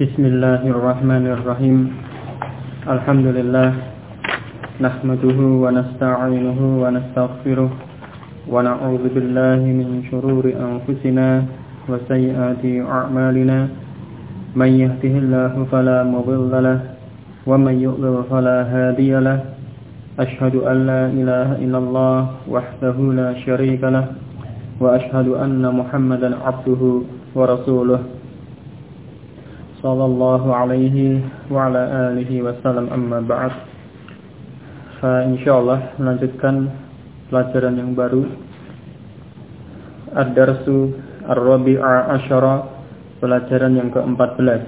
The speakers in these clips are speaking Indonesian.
Bismillahirrahmanirrahim. Alhamdulillah. Nahmaduhu wa nasta'inuhu wa nastaghfiruh. Wa na'udzu billahi min shururi anfusina wa sayyiati a'malina. May yahdihillahu fala mudilla lahu wa may yudlil fala hadiya lahu. Ashhadu an la ilaha illallah wahdahu la syarika lahu wa ashhadu anna Muhammadan 'abduhu wa rasuluh. Sallallahu alaihi wa ala alihi wasallam, amma ba'd. Insyaallah melanjutkan pelajaran yang baru, Ad-Darsu Ar-Rabi'a Asyara, pelajaran yang ke-14.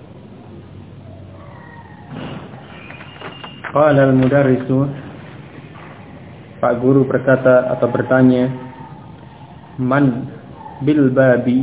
Qala al-mudarrisu, Pak guru berkata atau bertanya, Man bil babi,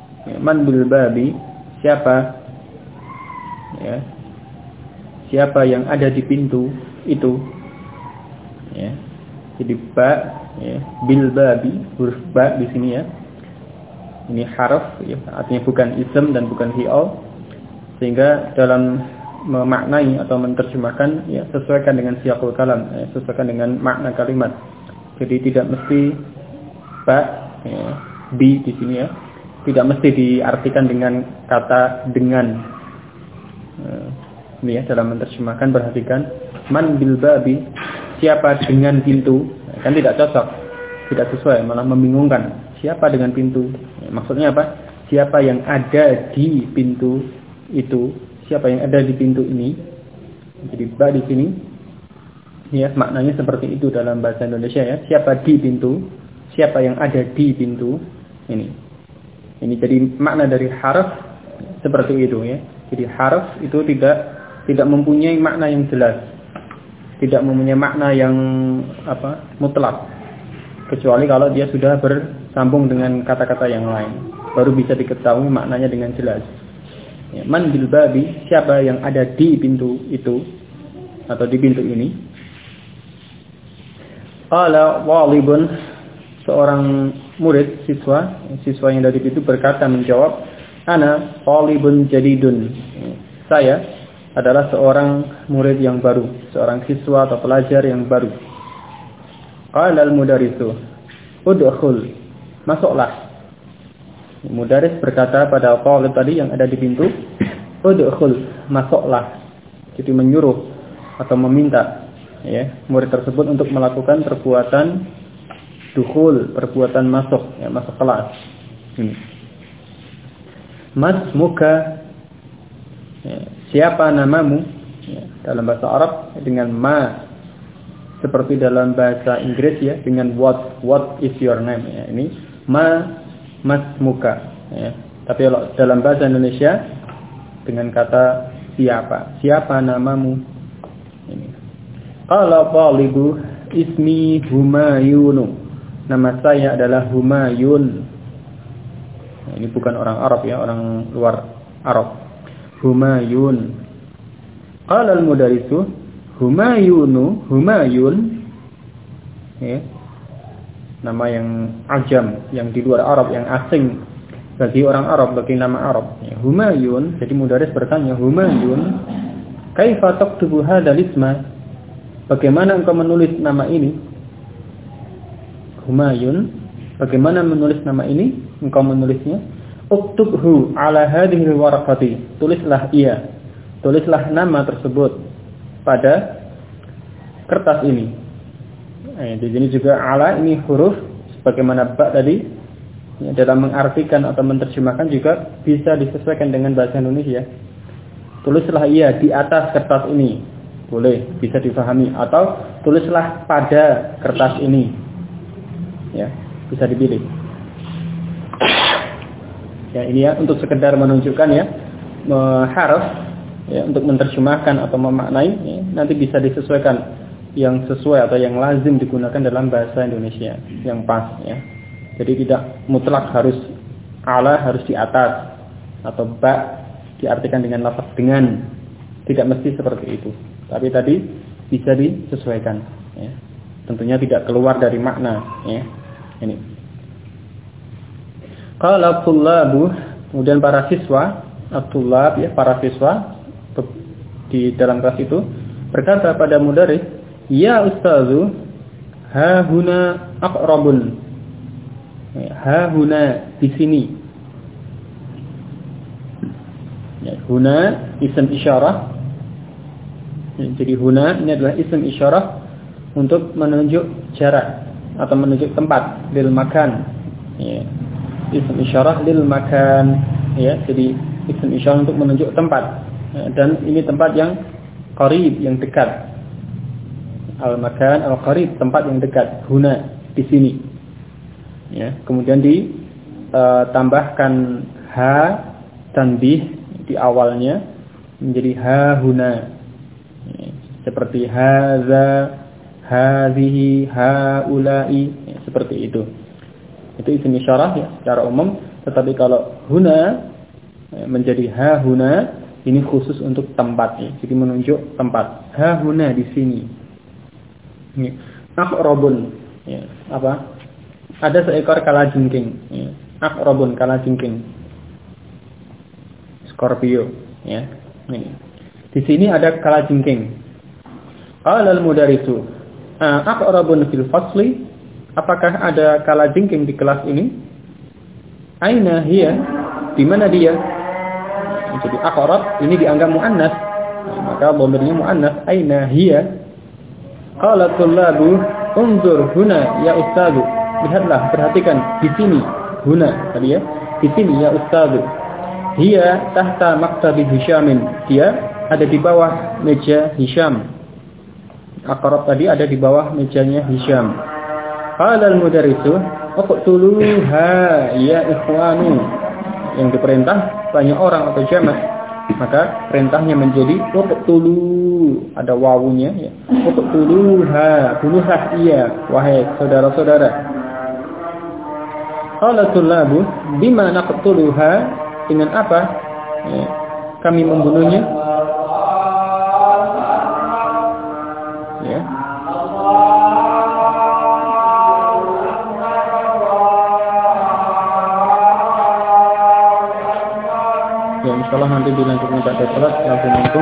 siapa? Ya. Siapa yang ada di pintu itu? Ya. Jadi ba, ya, bil babi, huruf ba di sini ya. Ini harf, ya, artinya bukan ism dan bukan fi'il. Sehingga dalam memaknai atau menerjemahkan, ya, sesuaikan dengan siyaqul kalam, ya, sesuaikan dengan makna kalimat. Jadi tidak mesti ba, ya, bi di sini ya. Tidak mesti diartikan dengan kata dengan. Ini ya, dalam menerjemahkan perhatikan, man bil babi, siapa dengan pintu, kan tidak cocok, tidak sesuai, malah membingungkan. Siapa dengan pintu, ya, maksudnya apa? Siapa yang ada di pintu itu, siapa yang ada di pintu ini. Jadi ba di sini, ya, maknanya seperti itu dalam bahasa Indonesia ya. Siapa di pintu, siapa yang ada di pintu ini. Ini jadi makna dari harf seperti itu ya. Jadi harf itu tidak mempunyai makna yang jelas, tidak mempunyai makna yang mutlak, kecuali kalau dia sudah bersambung dengan kata-kata yang lain, baru bisa diketahui maknanya dengan jelas. Ya, man bil babi, siapa yang ada di pintu itu atau di pintu ini. Qala walibun, seorang murid, siswa yang dari pintu berkata, menjawab, Ana talibun jadidun, saya adalah seorang murid yang baru, seorang siswa atau pelajar yang baru. Qala al-mudarrisu, udkhul, masuklah. Mudarris berkata pada talib tadi yang ada di pintu, udkhul, masuklah. Jadi menyuruh atau meminta, ya, murid tersebut untuk melakukan perbuatan dukhul, perbuatan masuk, ya, masuk kelas. Mas muka, ya, siapa namamu, ya, dalam bahasa Arab dengan ma, seperti dalam bahasa Inggris ya dengan what is your name, ya, ini mas muka, ya. Tapi kalau dalam bahasa Indonesia dengan kata siapa namamu ini. Kalau talibu ismi Humayun, nama saya adalah Humayun. Ini bukan orang Arab ya, orang luar Arab. Humayun. Qala al-mudarrisu, Humayun, ya, nama yang ajam, yang di luar Arab, yang asing bagi orang Arab, bagi nama Arab. Ya, Humayun. Jadi mudarris bertanya, Humayun, kaifa taktubu hadzal isma? Bagaimana engkau menulis nama ini? Humayun, bagaimana menulis nama ini? Engkau menulisnya. Uktubhu ala hadhihi warqati. Tulislah nama tersebut pada kertas ini. Di sini juga ala, ini huruf sebagaimana ba tadi, ya, dalam mengartikan atau menerjemahkan juga bisa disesuaikan dengan bahasa Indonesia. Tulislah di atas kertas ini. Boleh, bisa difahami, atau tulislah pada kertas ini. Ya, bisa dipilih. Ya, ini ya untuk sekedar menunjukkan ya harf ya, untuk menerjemahkan atau memaknai ya, nanti bisa disesuaikan yang sesuai atau yang lazim digunakan dalam bahasa Indonesia yang pas ya. Jadi tidak mutlak harus ala harus di atas atau ba diartikan dengan lafaz dengan, tidak mesti seperti itu. Tapi tadi bisa disesuaikan ya. Tentunya tidak keluar dari makna ya. Ini. Qala tullabu, kemudian para siswa at-tullab ya, para siswa di dalam kelas itu berkata pada mudaris, "Ya ustazu, ha huna aqrabun." Ha huna di sini. Ya, huna isim isyarah. Jadi huna ini adalah isim isyarah untuk menunjuk jarak atau menunjuk tempat, lil makan. Ya. Isim isyarah lil makan, ya. Jadi isim isyarah untuk menunjuk tempat. Ya, dan ini tempat yang qarib, yang dekat. Al-makan al-qarib, tempat yang dekat. Huna di sini. Ya, kemudian ditambahkan ha tanbih di awalnya menjadi ha huna. Ya, seperti haza, hadhihi, haula'i, ya, seperti itu. Itu isim isyarah ya secara umum, tetapi kalau huna ya, menjadi ha huna, ini khusus untuk tempat ya. Jadi menunjuk tempat. Ha huna di sini. Ya. Aqrabun ya, apa? Ada seekor kalajengking ya. Aqrabun, kalajengking. Scorpio ya. Ini. Di sini ada kalajengking. Qala al-mudarisu, aqrabun fil fasli, apakah ada kalajengking di kelas ini? Aina hiya, di mana dia? Jadi aqrab ini dianggap muannas, maka dhamirnya muannas. Aina hiya? Qala tullabu, unzur huna ya ustadu. Lihatlah, perhatikan di sini. Huna tadi ya. Di sini ya ustadu. Hiya tahta maktabi Hisyamin. Dia ada di bawah meja Hisyam. Aqrab tadi ada di bawah mejanya Hisyam. Qala al-mudarrisu, uqtuluha ya ikhwanu. Yang diperintah banyak orang atau jamak, maka perintahnya menjadi uqtulu, ada wawunya ya. Uqtuluha, bunuhlah ia wahai saudara-saudara. Qala tullabu, bima naqtuluha, dengan apa ya, kami membunuhnya? Ya. Ya, insyaallah nanti dilanjutkan pada salat. Assalamualaikum.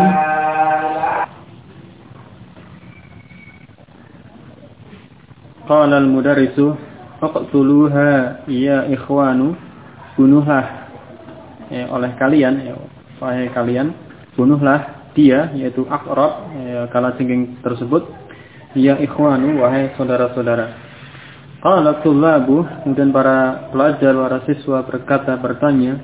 Qala al-mudarrisu, faqtuluha ya ikhwanu, bunuhlah ya, oleh kalian ya, wahai kalian, bunuhlah dia, yaitu aqrab ya, kalajengking tersebut, ya ikhwanu, wahai saudara-saudara. Qala tullabu, kemudian para pelajar, para siswa bertanya,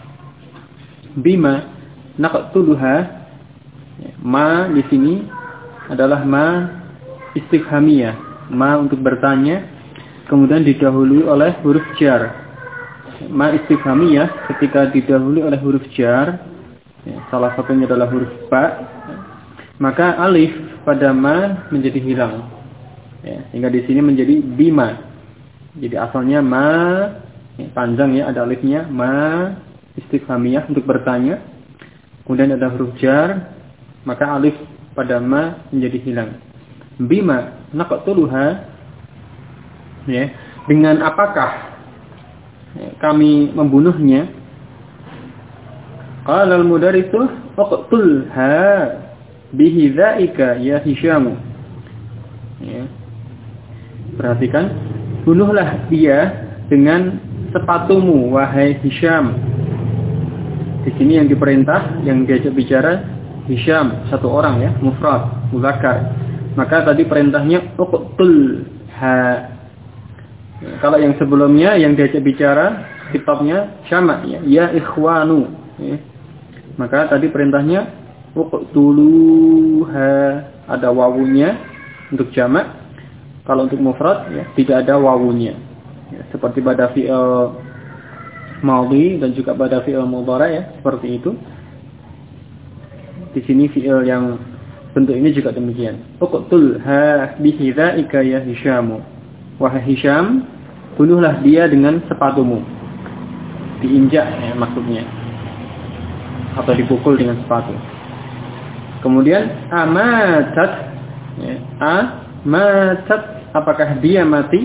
bima naqtuluha, ma di sini adalah ma istifhamiyah, ma untuk bertanya, kemudian didahului oleh huruf jar. Ma istifhamiyah ketika didahului oleh huruf jar, ya, salah satunya adalah huruf ba, maka alif pada ma menjadi hilang. Ya, sehingga di sini menjadi bima. Jadi asalnya ma ya, panjang ya, ada alifnya, ma istifhamiyah untuk bertanya. Kemudian ada huruf jar, maka alif pada ma menjadi hilang. Bima naqtuluha, ya, dengan apakah ya, kami membunuhnya? Qala al-mudarrisu uqtulha bihidzaika ya Hisyamu. Ya. Perhatikan, bunuhlah dia dengan sepatumu wahai Hisyam. Di sini yang diperintah, yang diajak bicara Hisyam, satu orang ya, mufrad, muzakkar. Maka tadi perintahnya uqtulha. Ya, kalau yang sebelumnya yang diajak bicara kitabnya syama ya, ya ikhwanu ya. Maka tadi perintahnya uqtuluha, ada wawunya untuk jamak. Kalau untuk mufrad ya tidak ada wawunya. Ya, seperti pada fi'il madhi dan juga pada fi'il mudhari ya, seperti itu. Di sini fi'il yang bentuk ini juga demikian. Uqtulha bihidzaika ya Hisyamu. Wahai Hisyam, bunuhlah dia dengan sepatumu. Diinjak ya, maksudnya. Atau dipukul dengan sepatu. Kemudian amatat ya, amatat, apakah dia mati?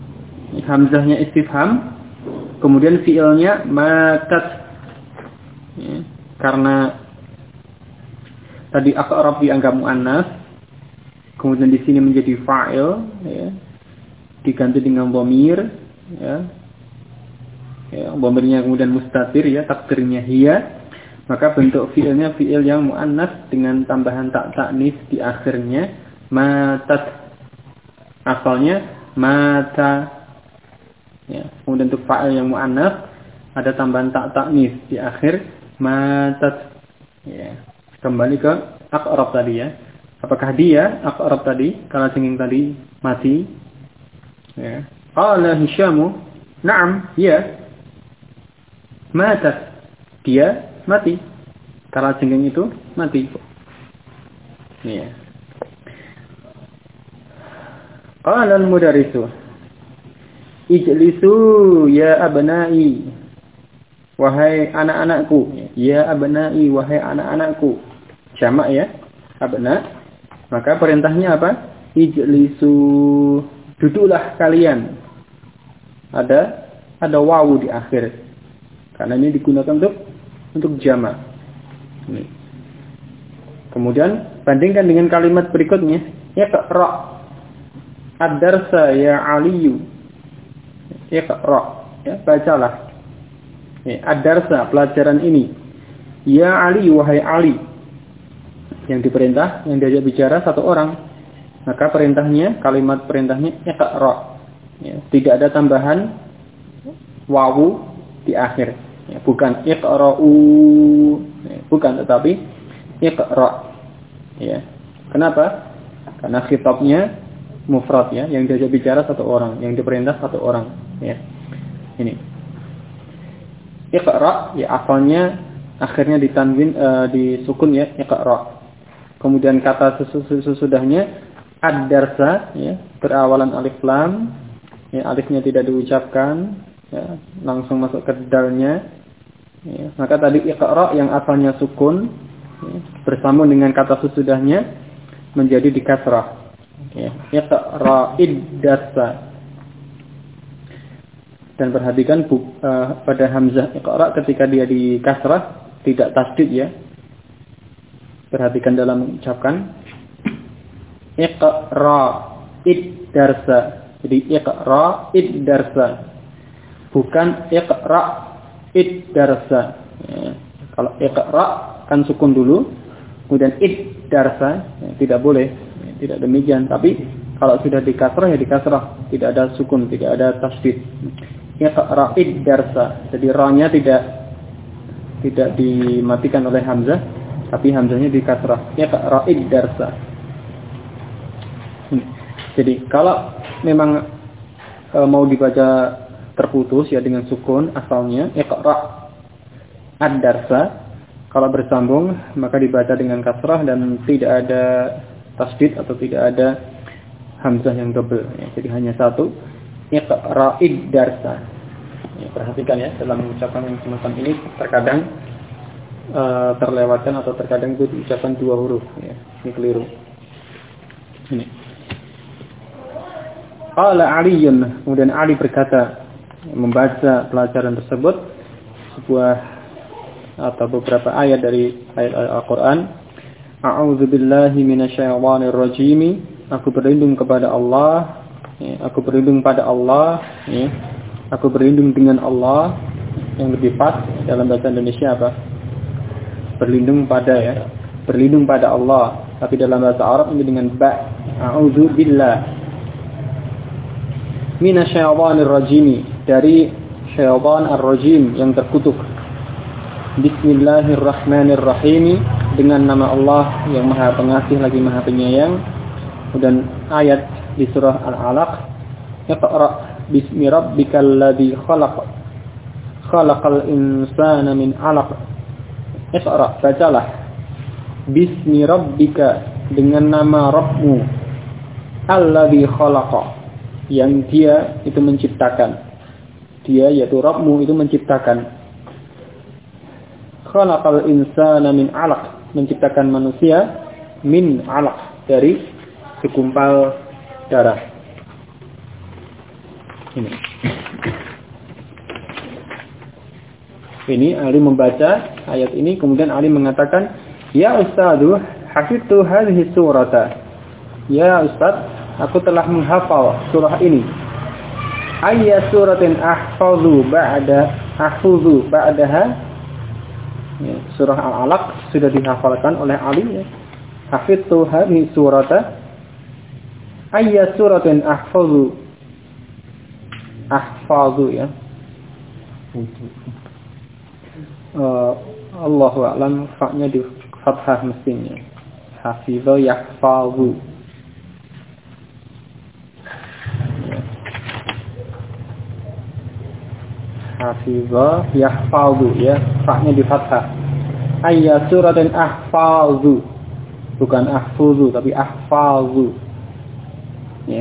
Hamzahnya istifham. Kemudian fi'ilnya matat. ya, karena tadi aqrab dianggap muannas, kemudian di sini menjadi fa'il, ya, diganti dengan dhamir, ya, dhamirnya kemudian mustatir, ya, takdirnya hiya, maka bentuk fi'ilnya fi'il yang muannas dengan tambahan tak ta'nis di akhirnya, matat, asalnya mata, ya, kemudian untuk fa'il yang muannas ada tambahan tak ta'nis di akhir, matat, ya. Kembali ke aqrab tadi, ya. Apakah dia aqrab tadi, kalajengking tadi mati? Ya. Qala Hisyamu, na'am, ya. Matat, dia mati. Kalajengking itu mati. Ya. Qala al-mudarrisu, ijlisu ya abnai, wahai anak-anakku. Ya abnai, wahai anak-anakku. Jamak, ya, abna. Maka perintahnya apa? Ijlisu, duduklah kalian. Ada wawu di akhir. Karena ini digunakan untuk jamak. Ini. Kemudian bandingkan dengan kalimat berikutnya. Iqra ad-darsa ya Aliyu. Iqra, ya, bacalah. Ya, ad-darsa, pelajaran ini. Ya Ali, wahai Ali. Yang diperintah, yang diajak bicara satu orang. Maka perintahnya, kalimat perintahnya iqra. Ya, tidak ada tambahan wawu di akhir. Ya, bukan iqra'u, ya, bukan, tetapi iqra. Ya. Kenapa? Karena khitabnya mufrad, ya, yang diajak bicara satu orang, yang diperintah satu orang. Ya. Ini. Iqra, ya, asalnya akhirnya ditanwin, disukun, ya, iqra. Kemudian kata sesudahnya ad-darsa, ya, berawalan alif lam, ya, alifnya tidak diucapkan, ya, langsung masuk ke dalnya, ya. Maka tadi iqra yang asalnya sukun, ya, bersambung dengan kata sesudahnya menjadi di kasrah, ya, iqra id-darsa. Dan perhatikan pada hamzah iqra ketika dia di kasrah tidak tasdid, ya. Perhatikan dalam mengucapkan iqra id-darsa. Jadi iqra id-darsa, bukan iqra id-darsa. Ya. Kalau iqra kan sukun dulu, kemudian id-darsa, ya, tidak boleh, ya, tidak demikian. Tapi kalau sudah di kasrah, ya di kasrah, tidak ada sukun, tidak ada tasdid. Iqra id-darsa. Jadi ra-nya tidak dimatikan oleh hamzah, tapi hamzahnya di kasrah. Iqra id-darsa. Jadi kalau memang mau dibaca terputus, ya, dengan sukun asalnya iqra ad-darsa. Kalau bersambung maka dibaca dengan kasrah dan tidak ada tasdid atau tidak ada hamzah yang double, ya. Jadi hanya satu, iqra id-darsa. Ya, perhatikan, ya, dalam mengucapkan yang semacam ini terkadang terlewatkan atau terkadang itu diucapkan dua huruf, ya. Ini keliru. Ini. Qala Aliyun, kemudian Ali berkata, membaca pelajaran tersebut, sebuah atau beberapa ayat dari ayat Al-Qur'an. A'udzu billahi minasyaitonir rajim. Aku berlindung kepada Allah, ya, aku berlindung pada Allah, ya. Aku berlindung dengan Allah. Yang lebih pas dalam bahasa Indonesia apa? Berlindung pada, ya. Berlindung pada Allah. Tapi dalam bahasa Arab ini dengan ba. A'udzu billah minasyaitonir rajim, dari syaitan ar-rajim yang terkutuk. Bismillahirrahmanirrahim, dengan nama Allah yang Maha Pengasih lagi Maha Penyayang. Dan ayat di surah Al-Alaq, Iqra bismi rabbikal ladzi khalaq, khalaqal insana min 'alaq. Iqra, bacalah, bismi rabbika, dengan nama Rabbmu, alladzi khalaqa, yang dia itu menciptakan. Dia yaitu Rabbmu itu menciptakan. Khalaqal insana min 'alaq, menciptakan manusia min 'alaq, dari segumpal darah. Ini. Ini Ali membaca ayat ini, kemudian Ali mengatakan, "Ya Ustadz, hafidtu hadhihi surata." Ya Ustadz, aku telah menghafal surah ini. Ayya suratin ahfazu ba'daha. Ya, surah Al-Alaq sudah dihafalkan oleh Ali. Ya. Hafidtu hadhihi surata. Ayya suratin ahfazu ya. Allahu a'lam, fa-nya di fathah mestinya. Hafidhu yahfazu. Hafidhu yahfazu ya, fa-nya di fathah. Ayya suratin ahfazu. Bukan ahfuzu tapi ahfazu. Ya.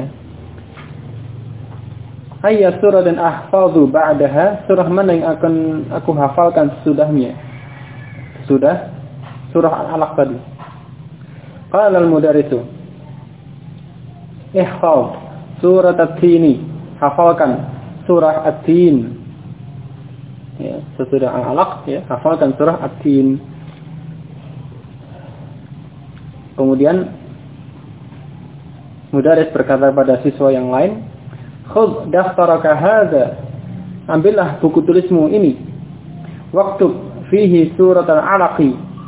Ayat surah dan ahfazu ba'daha, surah mana yang akan aku hafalkan sesudahnya? Sudah surah Al-Alaq tadi. Qala al-mudarrisu, ihfaz surah At-Tin, hafalkan surah At-Tin. Ya, sesudah Al-Alaq ya, hafalkan surah At-Tin. Kemudian mudarris berkata pada siswa yang lain, "Khudh daftaraka hadza." Ambillah buku tulismu ini. Waktub fihi surat Al-Alaq.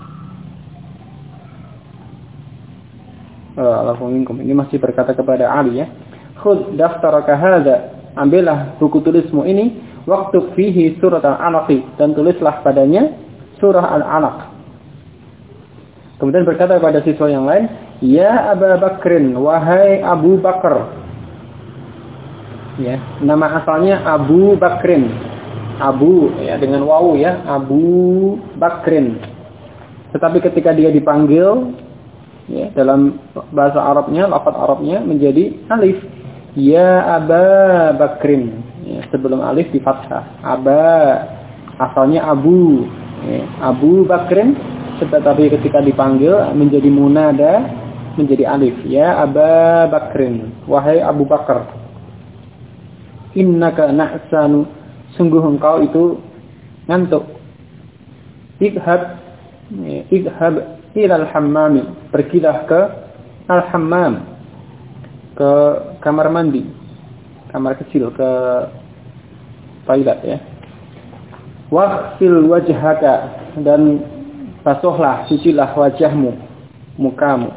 Ini masih berkata kepada Ali ya. Khudh daftaraka hadza. Ambillah buku tulismu ini. Waktub fihi surat Al-Alaq. Dan tulislah padanya surah Al-Alaq. Kemudian berkata kepada siswa yang lain, "Ya Abu Bakrin, wahai Abu Bakar." Ya, nama asalnya Abu Bakrin. Abu ya dengan wawu ya, Abu Bakrin. Tetapi ketika dia dipanggil ya dalam bahasa Arabnya, lafaz Arabnya menjadi alif. Ya Aba Bakrin. Ya, sebelum alif di fathah. Aba asalnya Abu. Ya, Abu Bakrin, tetapi ketika dipanggil menjadi munada menjadi alif. Ya Aba Bakrin, wahai Abu Bakar. Innaka na'sanu, sungguh engkau itu ngantuk. Idhab ilal hammami, pergilah ke al-hammam, ke kamar mandi, kamar kecil, ke toilet ya. Waghsil wajhaka, dan basuhlah, cucilah wajahmu, mukamu.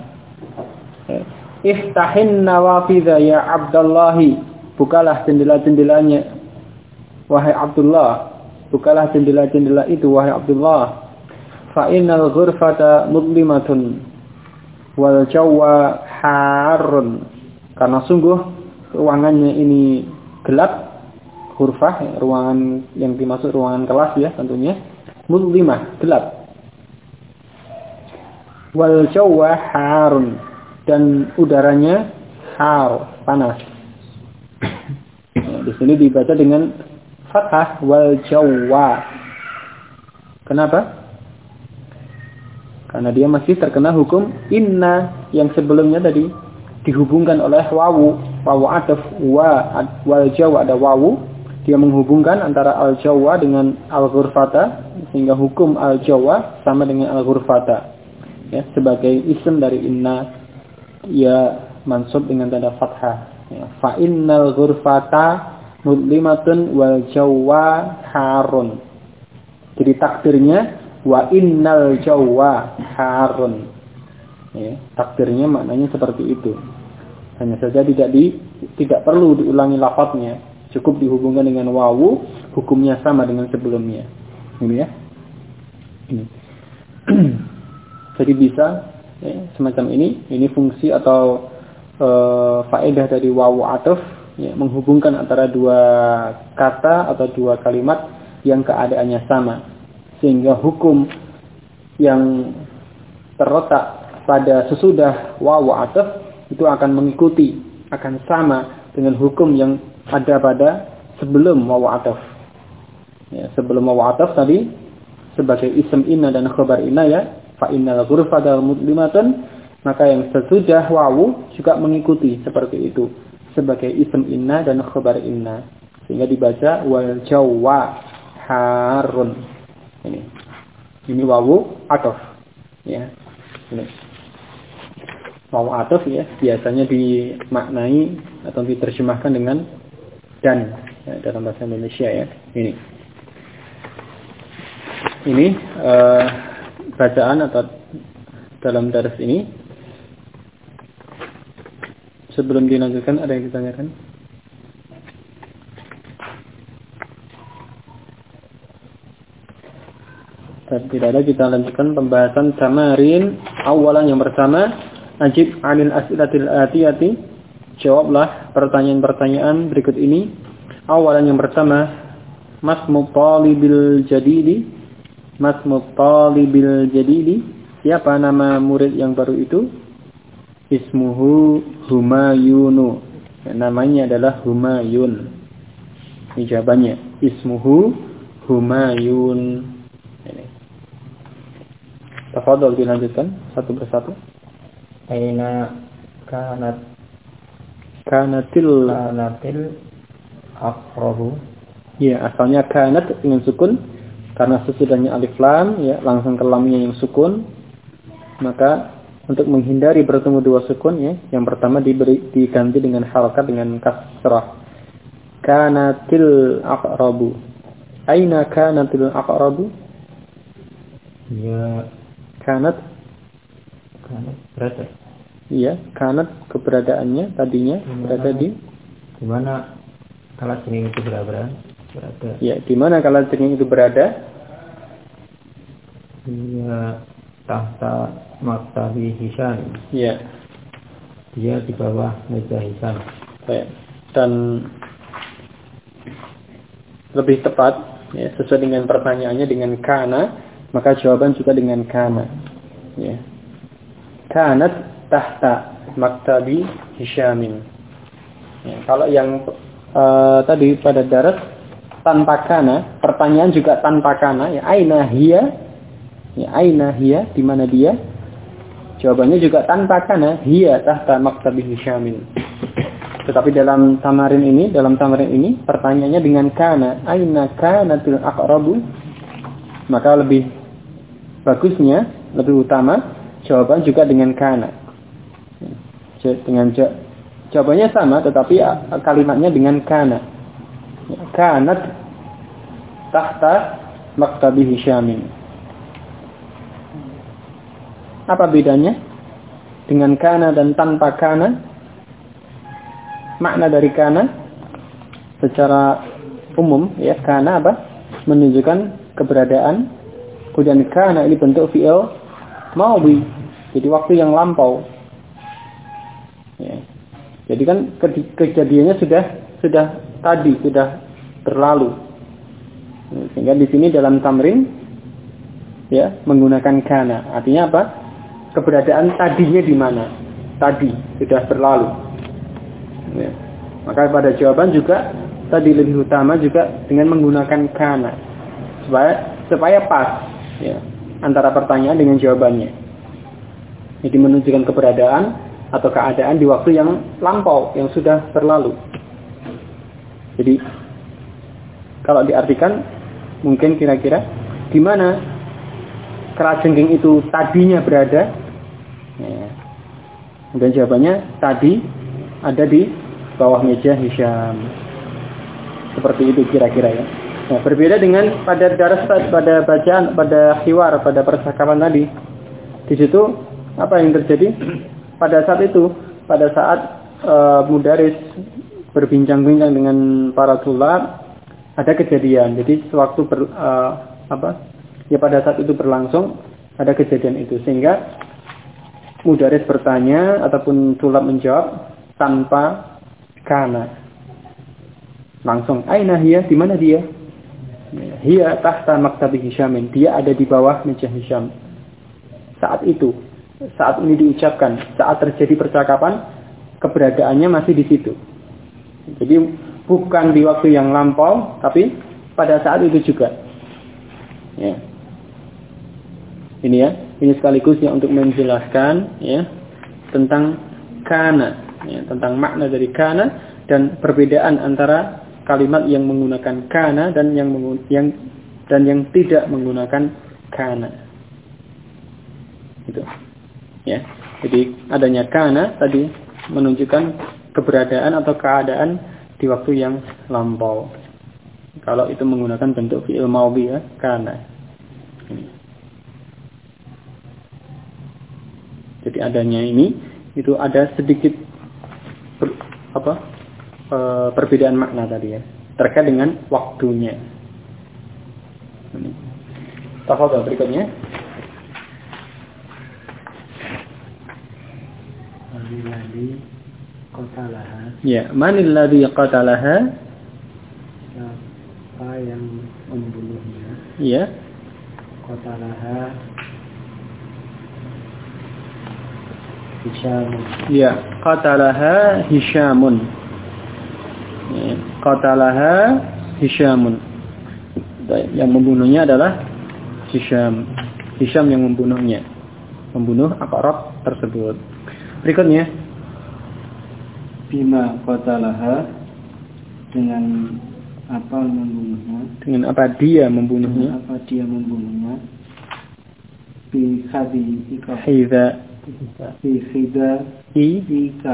Iftahin nawafidha ya Abdallahi, bukalah jendela-jendelanya wahai Abdullah, bukalah jendela-jendela itu wahai Abdullah. Fa innal ghurfata mudlimatun wal jawwa harun, karena sungguh ruangannya ini gelap. Ghurfah, ruangan yang dimaksud ruangan kelas ya tentunya. Mudlimah, gelap. Wal jawwa harun, dan udaranya har, panas. Di sini dibaca dengan fathah wal jawwa. Kenapa? Karena dia masih terkena hukum inna yang sebelumnya tadi dihubungkan oleh wawu ataf wal jawwa, ada wawu, dia menghubungkan antara al jawwa dengan al ghurfata sehingga hukum al jawwa sama dengan al ghurfata. Ya, sebagai isim dari inna, ya mansub dengan tanda fathah. Ya, fa innal ghurfata mudlimatun wal jawwa harun. Jadi takdirnya wa innal jawwa harun. Ya, takdirnya maknanya seperti itu. Hanya saja tidak perlu diulangi lafadznya, cukup dihubungkan dengan wawu, hukumnya sama dengan sebelumnya. Ini ya. Ini. Jadi bisa ya, semacam ini fungsi atau faedah dari wawu ataf ya, menghubungkan antara dua kata atau dua kalimat yang keadaannya sama, sehingga hukum yang terletak pada sesudah wawu ataf itu akan mengikuti, akan sama dengan hukum yang ada pada sebelum wawu ataf. Ya, sebelum wawu ataf tadi sebagai isim inna dan khabar inna ya, fa innal ghurfata mudlimatun, maka yang sesudah wawu juga mengikuti seperti itu sebagai isim inna dan khabar inna, sehingga dibaca wal jawwa harun. Ini wawu atof. Ya. Ini. Wawu atof ya, biasanya dimaknai atau diterjemahkan dengan dan ya, dalam bahasa Indonesia ya. Ini bacaan atau dalam daras ini. Sebelum dilanjutkan ada yang ditanyakan? Tidak ada, kita lanjutkan pembahasan tamarin. Awalan yang pertama, ajib 'anil as'ilatil atiyati. Jawablah pertanyaan-pertanyaan berikut ini. Awalan yang pertama, masmu talibil jadidi. Masmu talibil jadidi. Siapa nama murid yang baru itu? Ismuhu Humayunu. Namanya adalah Humayun. Ini jawabannya. Ismuhu Humayun. Ini. Tafadhol dilanjutkan satu persatu. Aina kanatil aqrabu. Ya, asalnya kanat dengan sukun karena sesudahnya alif lam ya, langsung ke lamnya yang sukun. Maka untuk menghindari bertemu dua sukun ya, yang pertama diganti dengan harakat dengan kasrah. Kanatil aqrabu. Aina kanatil aqrabu? Ya, kanat berada. Iya, kanat keberadaannya tadinya berada di mana kalajengking itu berada? Ya, di mana kalajengking itu berada? Dia tahta maktabi Hisam. Ya. Dia di bawah meja Hisam. Baik. Dan lebih tepat ya, sesuai dengan pertanyaannya dengan kana, maka jawaban juga dengan kana. Ya. Kanat tahta maktabi Hisyamin. Ya, kalau yang tadi pada darat tanpa kana, pertanyaan juga tanpa kana ya, aina hiya? Ya, aina hiya, di mana dia? Jawabannya juga tanpa kana, hiya tahta maktabi Hisyamin. Tetapi dalam tamarin ini pertanyaannya dengan kana, aina kanatil aqrabu? Maka lebih bagusnya, lebih utama jawaban juga dengan kana. Jawabannya sama tetapi kalimatnya dengan kana. Kanat tahta maktabi Hisyamin. Apa bedanya dengan kana dan tanpa kana? Makna dari kana secara umum ya, kana apa? Menunjukkan keberadaan. Kemudian kana ini bentuk fi'il madhi. Jadi waktu yang lampau. Ya. Jadi kan kejadiannya sudah tadi, sudah berlalu. Sehingga di sini dalam tamrin ya menggunakan kana. Artinya apa? Keberadaan tadinya di mana? Tadi sudah berlalu. Ya. Maka pada jawaban juga tadi lebih utama juga dengan menggunakan kana supaya pas ya, antara pertanyaan dengan jawabannya. Jadi menunjukkan keberadaan atau keadaan di waktu yang lampau, yang sudah berlalu. Jadi kalau diartikan mungkin kira-kira di mana kalajengking itu tadinya berada? Ya. Dan jawabannya tadi ada di bawah meja Hisyam. Seperti itu kira-kira ya. Nah, berbeda dengan pada daras, pada bacaan, pada hiwar, pada percakapan tadi. Di situ apa yang terjadi? Pada saat itu, pada saat mudaris berbincang-bincang dengan para tulab, ada kejadian. Jadi sewaktu pada saat itu berlangsung ada kejadian itu, sehingga mudaris bertanya ataupun tulab menjawab tanpa kana. Langsung aina hiya, di mana dia? Hiya tahta maktabi Hisyamin. Dia ada di bawah meja Hisyam. Saat itu, saat ini diucapkan, saat terjadi percakapan, keberadaannya masih di situ. Jadi bukan di waktu yang lampau, tapi pada saat itu juga. Ya. Ini ya, ini sekaligus ya untuk menjelaskan ya tentang kana, ya, tentang makna dari kana dan perbedaan antara kalimat yang menggunakan kana dan yang dan yang tidak menggunakan kana. Gitu. Ya. Jadi adanya kana tadi menunjukkan keberadaan atau keadaan di waktu yang lampau. Kalau itu menggunakan bentuk fi'il maudhi ya, kana. Jadi adanya ini itu ada sedikit perbedaan makna tadi ya, terkait dengan waktunya. Tafadhol berikutnya. Manilladzi qatalaha. Ya, manilladzi qatalaha? Siapa yang membunuhnya? Ya. Qatalaha Hisyamun. Ya, qatalaha Hisyamun. Ya, qatalaha Hisyamun. Yang membunuhnya adalah Hisyam. Hisyam yang membunuhnya. Membunuh Aqrab tersebut. Berikutnya. Bima qatalaha, dengan apa membunuhnya? Dengan apa dia membunuhnya? Dengan apa dia membunuhnya? Bi khadi ika. Hidza. Bi khida ika.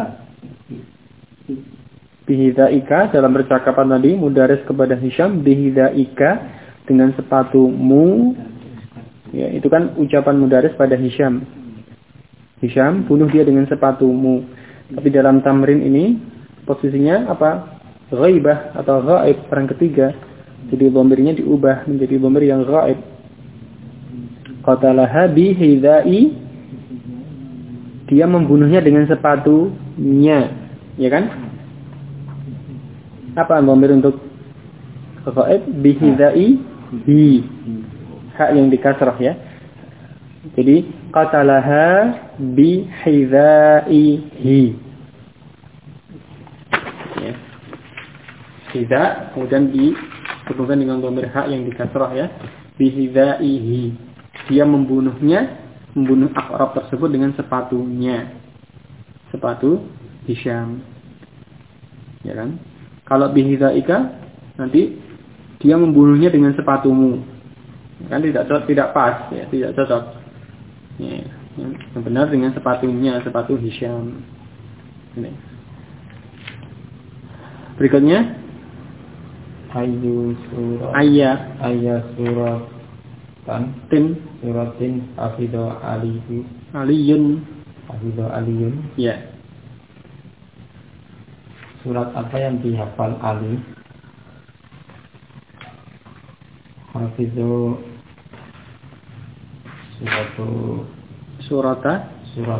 Bihidzaika dalam percakapan tadi mudaris kepada Hisyam, bihidzaika dengan sepatumu. Ya, itu kan ucapan mudaris pada Hisyam. Hisyam, bunuh dia dengan sepatumu. Tapi dalam tamrin ini posisinya apa? Ghaibah atau ghaib, orang ketiga. Jadi dhamirnya diubah menjadi dhamir yang ghaib. Qatalaha bihidzai, dia membunuhnya dengan sepatunya, ya kan? Apa dhamir untuk ghaib? Bihidzai hi. Hak yang dikasrah ya. Jadi qatalaha bihidzaihi. Ya. Hidza kemudian dihubungkan dengan dhamir hak yang dikasrah ya. Bihidzaihi. Dia membunuh Aqrab tersebut dengan sepatunya. Sepatu Hisyam. Ya kan? Kalau bihidzaika nanti dia membunuhnya dengan sepatumu. Kan tidak pas ya, tidak cocok. Ya, yang benar dengan sepatunya, sepatu Hisyam. Ini. Berikutnya Ayyu surat. Ayya suratan. Suratin hafidhu Aliyun. Ya. Surat apa yang dihafal Ali? Hafidhu surata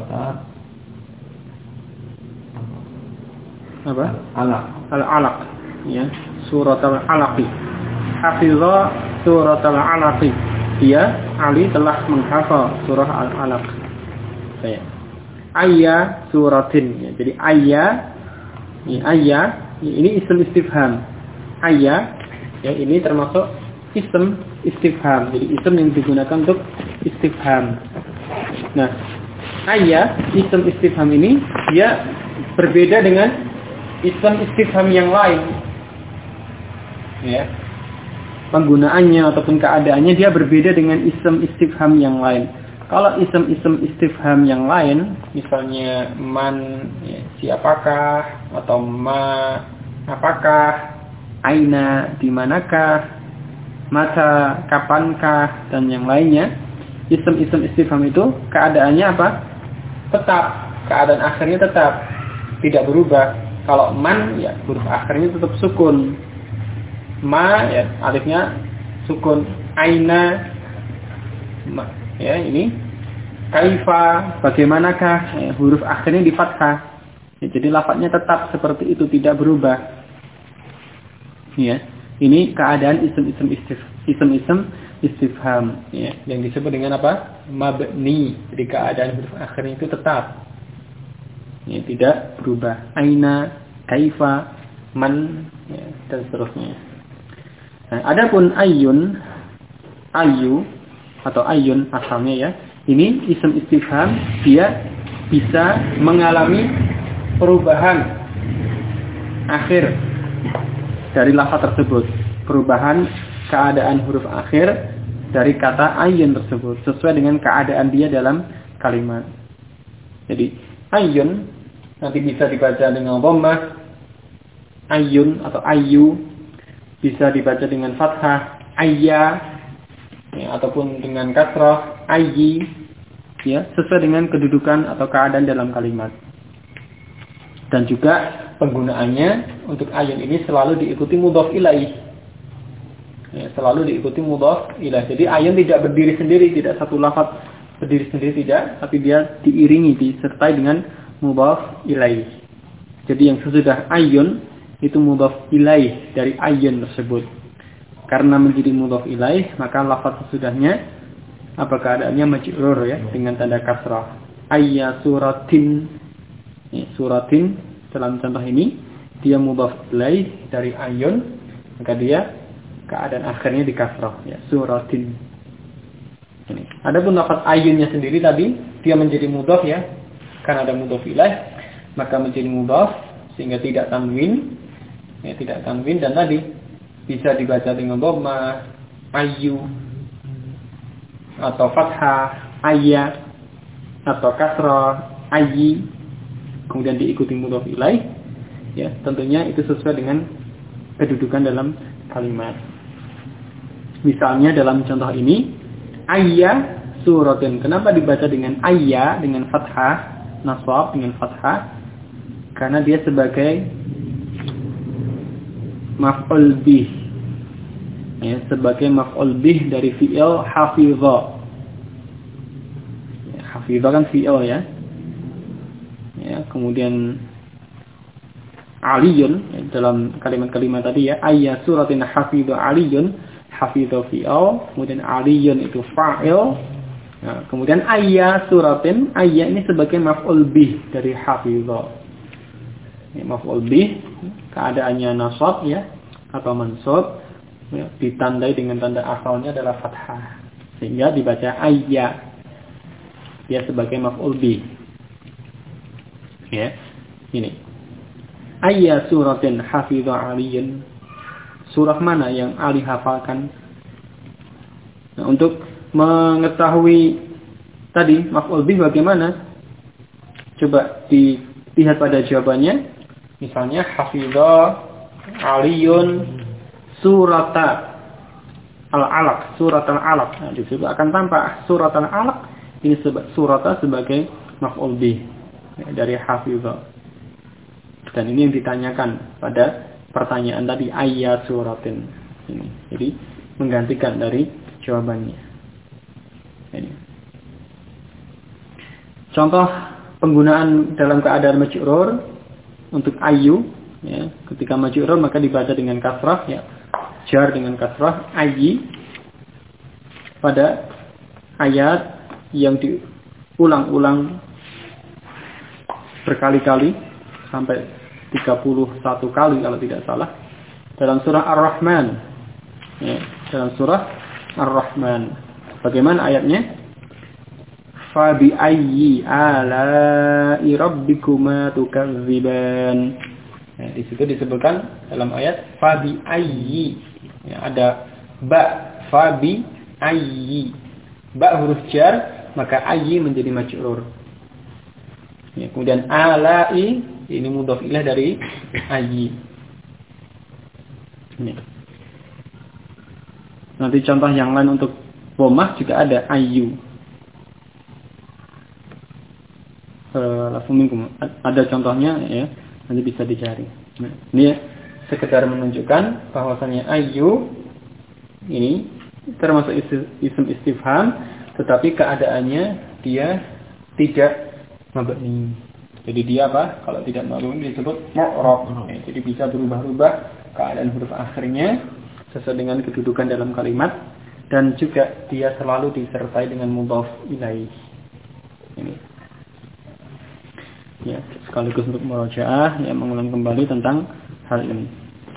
apa? Al-Alaq. Ya, surat Al-Alaq. Hafidha surat Al-Alaq. Dia Ali telah menghafal surah Al-Alaq. Ya. Ayya suratin. Ya, jadi ayya ini isim istifham. Ayya ya ini termasuk isim istifham. Jadi isim yang digunakan untuk istifham. Nah, ayya isim istifham ini dia berbeda dengan isim istifham yang lain. Ya. Penggunaannya ataupun keadaannya dia berbeda dengan isim istifham yang lain. Kalau isim-isim istifham yang lain, misalnya man, ya, siapakah, atau ma, apakah, aina, dimanakah, mata, kapankah, dan yang lainnya, isim-isim istifham itu keadaannya apa? Tetap, keadaan akhirnya tetap, tidak berubah. Kalau man, ya huruf akhirnya tetap sukun. Ma, ya alifnya sukun. Aina, ya ini kaifa, bagaimanakah, ya, huruf akhirnya di fathah. Ya, jadi lafadznya tetap seperti itu, tidak berubah. Ya, ini keadaan isim-isim istifham, ya, yang disebut dengan apa? Mabni. Jadi keadaan huruf akhirnya itu tetap, ya, tidak berubah. Aina, kaifa, man, ya, dan seterusnya. Nah, adapun ayyu atau ayun asalnya ya, ini isim istifham, dia bisa mengalami perubahan akhir dari lafaz tersebut, perubahan keadaan huruf akhir dari kata ayun tersebut sesuai dengan keadaan dia dalam kalimat. Jadi ayun nanti bisa dibaca dengan dhammah, ayun atau ayu, bisa dibaca dengan fathah, ayya, ya, ataupun dengan kasrah, ayyi, ya, sesuai dengan kedudukan atau keadaan dalam kalimat. Dan juga penggunaannya untuk ayun ini selalu diikuti mudhaf ilaih. Ya, selalu diikuti mudhaf ilaih. Jadi ayun tidak berdiri sendiri, tidak satu lafaz berdiri sendiri, tidak, tapi dia diiringi, disertai dengan mudhaf ilaih. Jadi yang sesudah ayun itu mudhaf ilaih dari ayun tersebut. Karena menjadi mudhaf ilaih, maka lafaz sesudahnya apa keadaannya majrur ya, dengan tanda kasrah. Ayya suratin. Ya, suratin dalam contoh ini dia mudhaf ilaih dari ayun, maka dia keadaan akhirnya di kasrah ya, suratin. Ini. Adapun lafaz ayunnya sendiri tadi dia menjadi mudhaf ya, karena ada mudhaf ilaih, maka menjadi mudhaf sehingga tidak tanwin. Ya, tidak tanwin, dan tadi bisa dibaca dengan dhammah, ayu, atau fathah, ayya, atau kasrah, ayyi, kemudian diikuti mudhaf ilaih. Ya, tentunya itu sesuai dengan kedudukan dalam kalimat. Misalnya dalam contoh ini, ayya suratin. Kenapa dibaca dengan ayya dengan fathah, nasab dengan fathah? Karena dia sebagai maf'ul bih. Ya, sebagai maf'ul bih dari fi'il hafidha. Ya, hafidha kan fi'il ya. Ya, kemudian aliyun ya, dalam kalimat-kalimat tadi ya, ayya suratin hafidha aliyun, hafidha fi'il, kemudian aliyun itu fa'il. Nah, kemudian ayya suratin, ayya ini sebagai maf'ul bih dari hafidha. Ya, maf'ul bih keadaannya nasab ya atau mansub ya, ditandai dengan tanda asalnya adalah fathah sehingga dibaca ayya, dia sebagai maf'ul bih. Ya, ini ayya suratin hafidha aliyun, surah mana yang Ali hafalkan. Nah, untuk mengetahui tadi maf'ul bih bagaimana, coba dilihat pada jawabannya. Misalnya hafidha aliyun surata al-alaq, surat al-alaq. Nah, di situ akan tampak surat al-alaq ini surata sebagai maf'ul bih dari hafidha. Dan ini yang ditanyakan pada pertanyaan tadi ayat suratin ini. Jadi menggantikan dari jawabannya. Ini. Contoh penggunaan dalam keadaan majrur untuk ayu ya, ketika majrur maka dibaca dengan kasrah ya, jar dengan kasrah ayyi pada ayat yang diulang-ulang berkali-kali sampai 31 kali kalau tidak salah dalam surah Ar-Rahman ya, dalam surah Ar-Rahman. Bagaimana ayatnya? Fa bi ayyi ala'i rabbikuma tukadziban. Nah, di situ disebutkan dalam ayat fa bi ayyi ya, ada ba, fa bi ayyi, ba huruf jar, maka ayyi menjadi majrur ya, kemudian ala'i ini mudhaf ilaih dari ayyi. Ini. Nanti contoh yang lain untuk dhammah juga ada ayu. Ada contohnya ya, nanti bisa dicari. Nah, ini sekedar menunjukkan bahwasanya ayu ini termasuk isim istifham, tetapi keadaannya dia tidak mabni. Jadi dia apa? Kalau tidak mabni disebut mu'rab. Ya, jadi bisa berubah-ubah keadaan huruf akhirnya sesuai dengan kedudukan dalam kalimat, dan juga dia selalu disertai dengan mudhaf ilaih. Ini. Ya, sekaligus untuk murajaah ya, mengulang kembali tentang hal ini.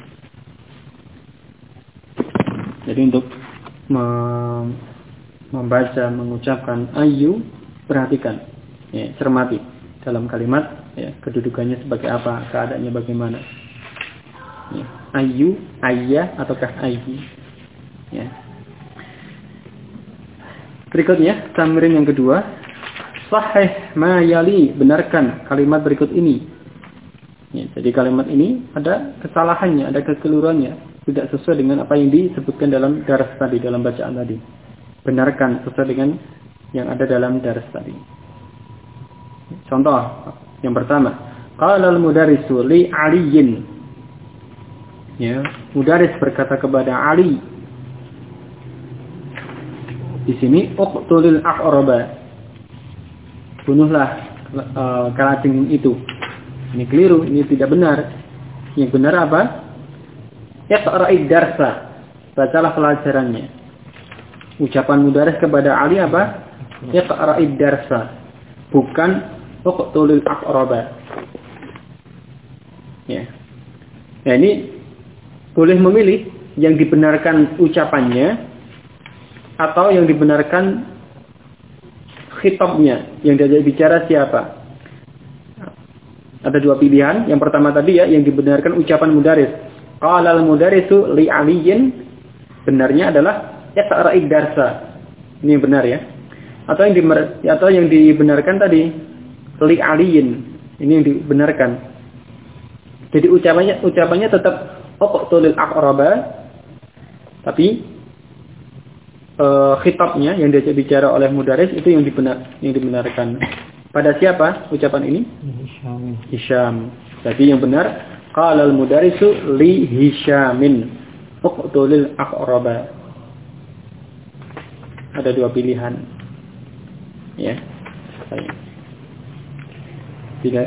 Jadi untuk membaca, mengucapkan ayu, perhatikan ya, cermati dalam kalimat ya, kedudukannya sebagai apa, keadaannya bagaimana ya, ayu, ayya ataukah ayyi. Ya. Berikutnya, tamrin yang kedua. Sahih ma yali, benarkan kalimat berikut ini. Ya, jadi kalimat ini ada kesalahannya, ada kekeliruannya, tidak sesuai dengan apa yang disebutkan dalam daras tadi, dalam bacaan tadi. Benarkan sesuai dengan yang ada dalam daras tadi. Contoh yang pertama, qala al-mudarrisu li Aliyin. Ya, mudaris berkata kepada Ali. Di sini uqtulil aqraba. Bunuhlah kalajengking itu. Ini keliru, ini tidak benar. Yang benar apa? Iqra'id darsa. Bacalah pelajarannya. Ucapan mudaris kepada Ali apa? Iqra'id darsa. Bukan uqtulil aqraba. Ya. Nah, ini boleh memilih yang dibenarkan ucapannya atau yang dibenarkan khitabnya, yang diajak bicara siapa. Ada dua pilihan. Yang pertama tadi ya, yang dibenarkan ucapan mudaris. Qala al-mudarisu li Aliyin, benarnya adalah iqra'id darsa. Ini yang benar ya. Atau yang dibenarkan tadi li Aliyin. Ini yang dibenarkan. Jadi ucapannya tetap uqtulil aqraba, tapi khitabnya yang diajak bicara oleh mudaris itu yang dibenarkan. Pada siapa ucapan ini? Hisham. Jadi yang benar qala al-mudarisu li Hishamin uqtulil aqraba. Ada dua pilihan. Ya. Tidak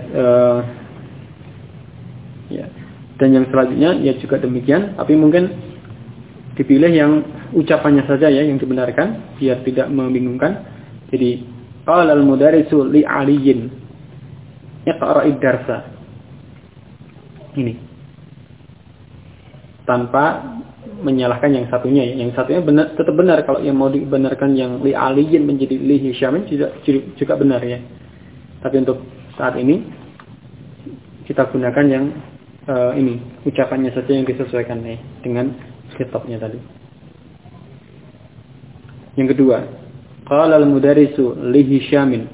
ya. Dan yang selanjutnya ya juga demikian, tapi mungkin dipilih yang ucapannya saja ya yang dibenarkan biar tidak membingungkan. Jadi qala al-mudarisu li Aliyin iqra'id darsa. Ini. Tanpa menyalahkan yang satunya ya. Yang satunya benar, tetap benar. Kalau yang mau dibenarkan yang li Aliyin menjadi li Hishamin juga benar ya. Tapi untuk saat ini kita gunakan yang ini ucapannya saja yang disesuaikan nih dengan khitabnya tadi. Yang kedua, qala al-mudarisu li Hishamin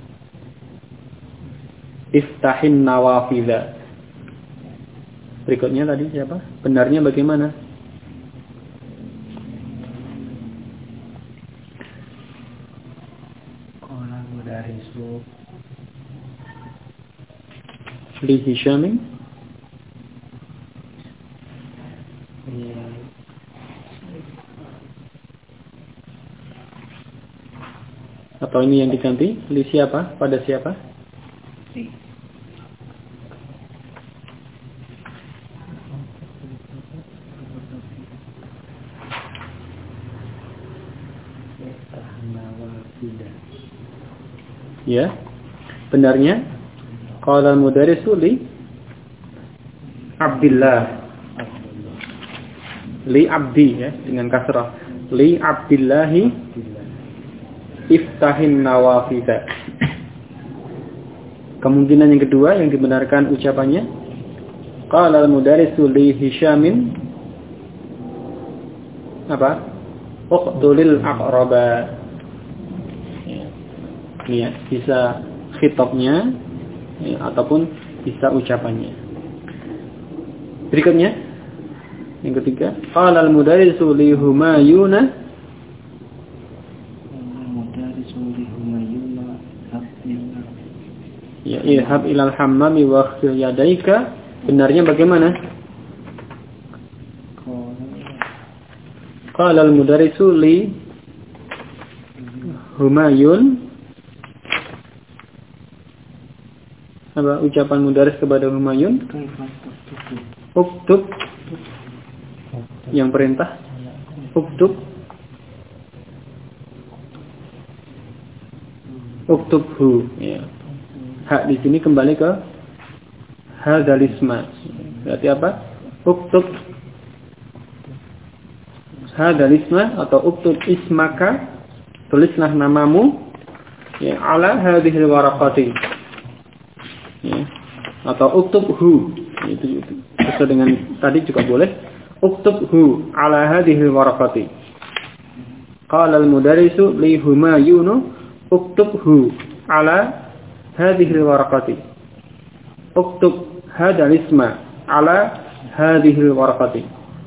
iftahin nawafidha. Berikutnya tadi siapa? Benarnya bagaimana? Qala al-mudarisu li Hishamin atau ini yang diganti li siapa? Pada siapa? Ya. Benarnya qala al-mudarisu li Abdillah. Li abdi ya dengan kasrah. Li Abdillahi iftahin nawafidha. Kemungkinan yang kedua yang dibenarkan ucapannya qala al-mudarisu li Hishamin apa? Uqtulil aqraba. Ini ya, bisa khitabnya ya, ataupun bisa ucapannya. Berikutnya yang ketiga qala al-mudarisu li Humayuna ya ihab ilal hammami wa khil yadaika. Benarnya bagaimana? Qala al-mudarisu li Humayun apa ucapan mudaris kepada Humayun? Uktub yang perintah. Uktub uktubhu ya. Hak di sini kembali ke hadzal isma. Berarti apa? Uktub hadzal isma atau uktub ismaka, tulislah namamu ya ala hadhil waraqati. Ya. Atau uktubhu itu sesuai dengan tadi juga boleh. Uktubhu ala hadhil waraqati. Qala al-mudarrisu li Humayun uktubhu ala hadhihi al-waraqati. Uktub hadha al-isma ala hadhihi al-waraqati.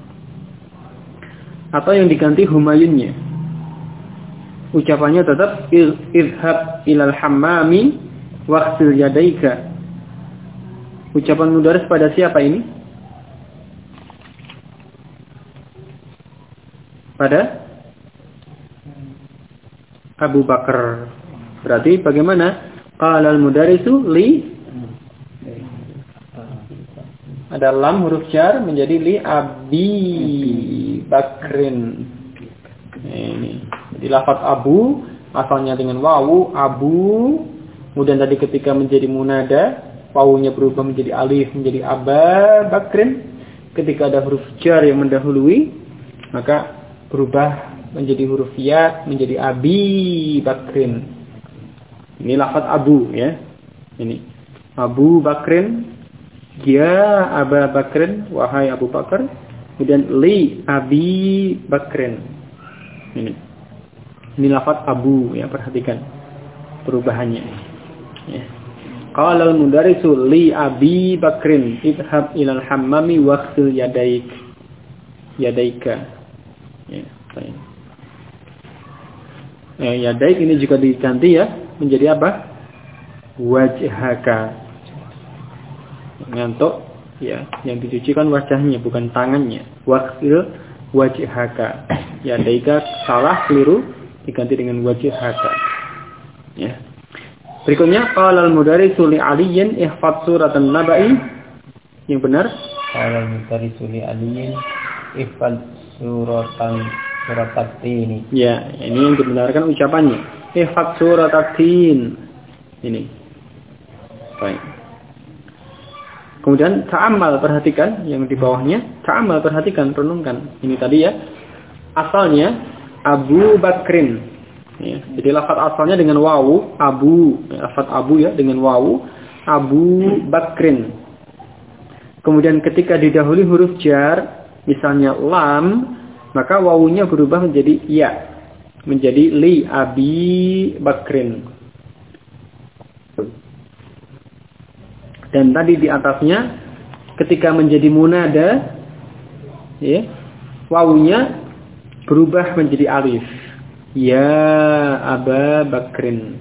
Atau yang diganti Humayunnya. Ucapannya tetap idhab ilal hammami waghsil yadaika. Ucapan mudaris pada siapa ini? Pada Abu Bakar. Berarti bagaimana? Qala al-mudarisu li, ada lam huruf jar menjadi li Abi Bakrin. Ini. Jadi lafaz Abu asalnya dengan wawu Abu, kemudian tadi ketika menjadi munada wawunya berubah menjadi alif menjadi Aba Bakrin. Ketika ada huruf jar yang mendahului maka berubah menjadi huruf ya menjadi Abi Bakrin. Ini lafaz Abu ya. Ini Abu Bakrin, ya Aba Bakrin, wahai Abu Bakar. Kemudian li Abi Bakrin. Ini lafaz Abu ya, perhatikan perubahannya. Ya. Qala al-mudarrisu li Abi Bakrin idhab ilal hammami waghsil yadaika. Ya, baik. Yadaik ini juga diganti ya menjadi apa? Wajhaka. Ngantuk ya, yang dicucikan wajahnya bukan tangannya. Waghsil wajhaka. Yadaika salah keliru diganti dengan wajhaka. Ya. Berikutnya qala al-mudarrisu li Aliyin ihfaz surat an-naba'i. Yang benar qala al-mudarrisu li Aliyin ihfaz surat at-tin. Ya, ini yang dibenarkan ucapannya. Ihfaz surat at-tin. Ini. Baik. Kemudian ta'ammal, perhatikan yang di bawahnya. Ta'ammal, perhatikan, renungkan. Ini tadi ya. Asalnya Abu Bakrin. Ya, jadi lafaz asalnya dengan wawu Abu. Lafaz Abu ya dengan wawu Abu Bakrin. Kemudian ketika didahului huruf jar, misalnya lam, maka wawunya berubah menjadi ya, menjadi li Abi Bakrin. Dan tadi di atasnya ketika menjadi munada, ya, wawunya berubah menjadi alif. Ya Aba Bakrin.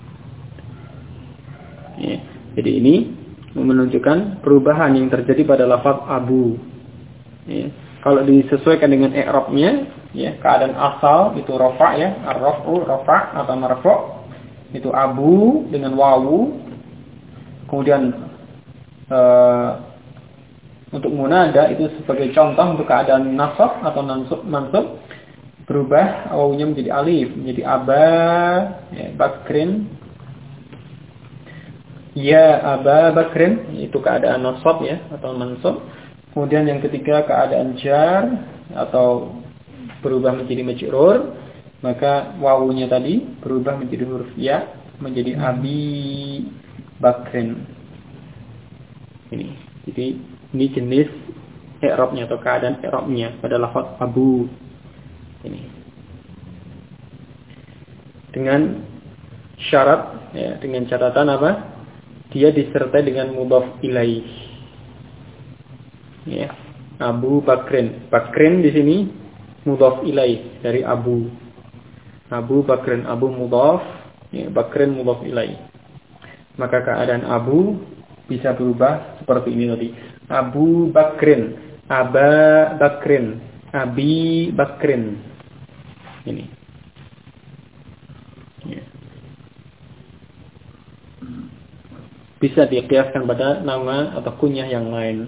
Ya, jadi ini menunjukkan perubahan yang terjadi pada lafaz Abu. Ya. Kalau disesuaikan dengan i'rabnya, ya, keadaan asal itu rafa ya, ar-raf'u rafa atau marfu', itu Abu dengan wawu. Kemudian untuk munada itu sebagai contoh untuk keadaan nasab atau mansub, berubah wawunya menjadi alif, menjadi Aba ya, Bakrin. Ya Aba Bakrin, itu keadaan nasab ya atau mansub. Kemudian yang ketiga keadaan jar atau berubah menjadi majrur, maka wawunya tadi berubah menjadi huruf ya, menjadi Abi Bakrin. Ini. Jadi ini jenis i'rabnya atau keadaan i'rabnya pada lafaz Abu. Ini. Dengan syarat ya, dengan catatan apa? Dia disertai dengan mudhaf ilaih. Ya. Abu Bakrin. Bakrin di sini mudhaf ilaih dari Abu. Abu Bakrin, Abu mudhaf, ya, Bakrin mudhaf ilaih. Maka keadaan Abu bisa berubah seperti ini tadi. Abu Bakrin, Aba Bakrin, Abi Bakrin. Ini. Ya. Bisa dikiaskan pada nama atau kunyah yang lain.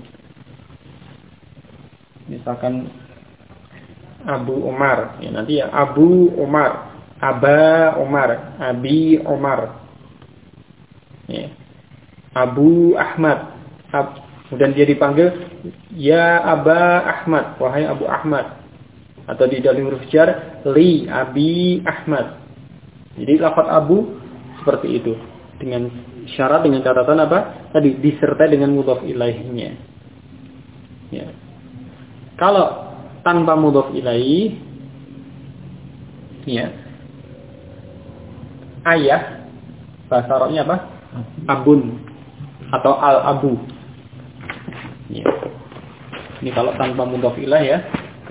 Misalkan Abu Umar, ya nanti ya Abu Umar, Aba Umar, Abi Umar. Ya. Abu Ahmad. Kemudian dia dipanggil ya Aba Ahmad, wahai Abu Ahmad. Atau di dalam huruf jar li Abi Ahmad. Jadi lafaz Abu seperti itu dengan syarat, dengan catatan apa? Tadi disertai dengan mudhaf ilaihnya. Ya. Kalau tanpa mudhaf ilaih ya. Ayah bahasa Arabnya apa? Abun atau al-abu. Ya. Ini kalau tanpa mudhaf ilaih ya.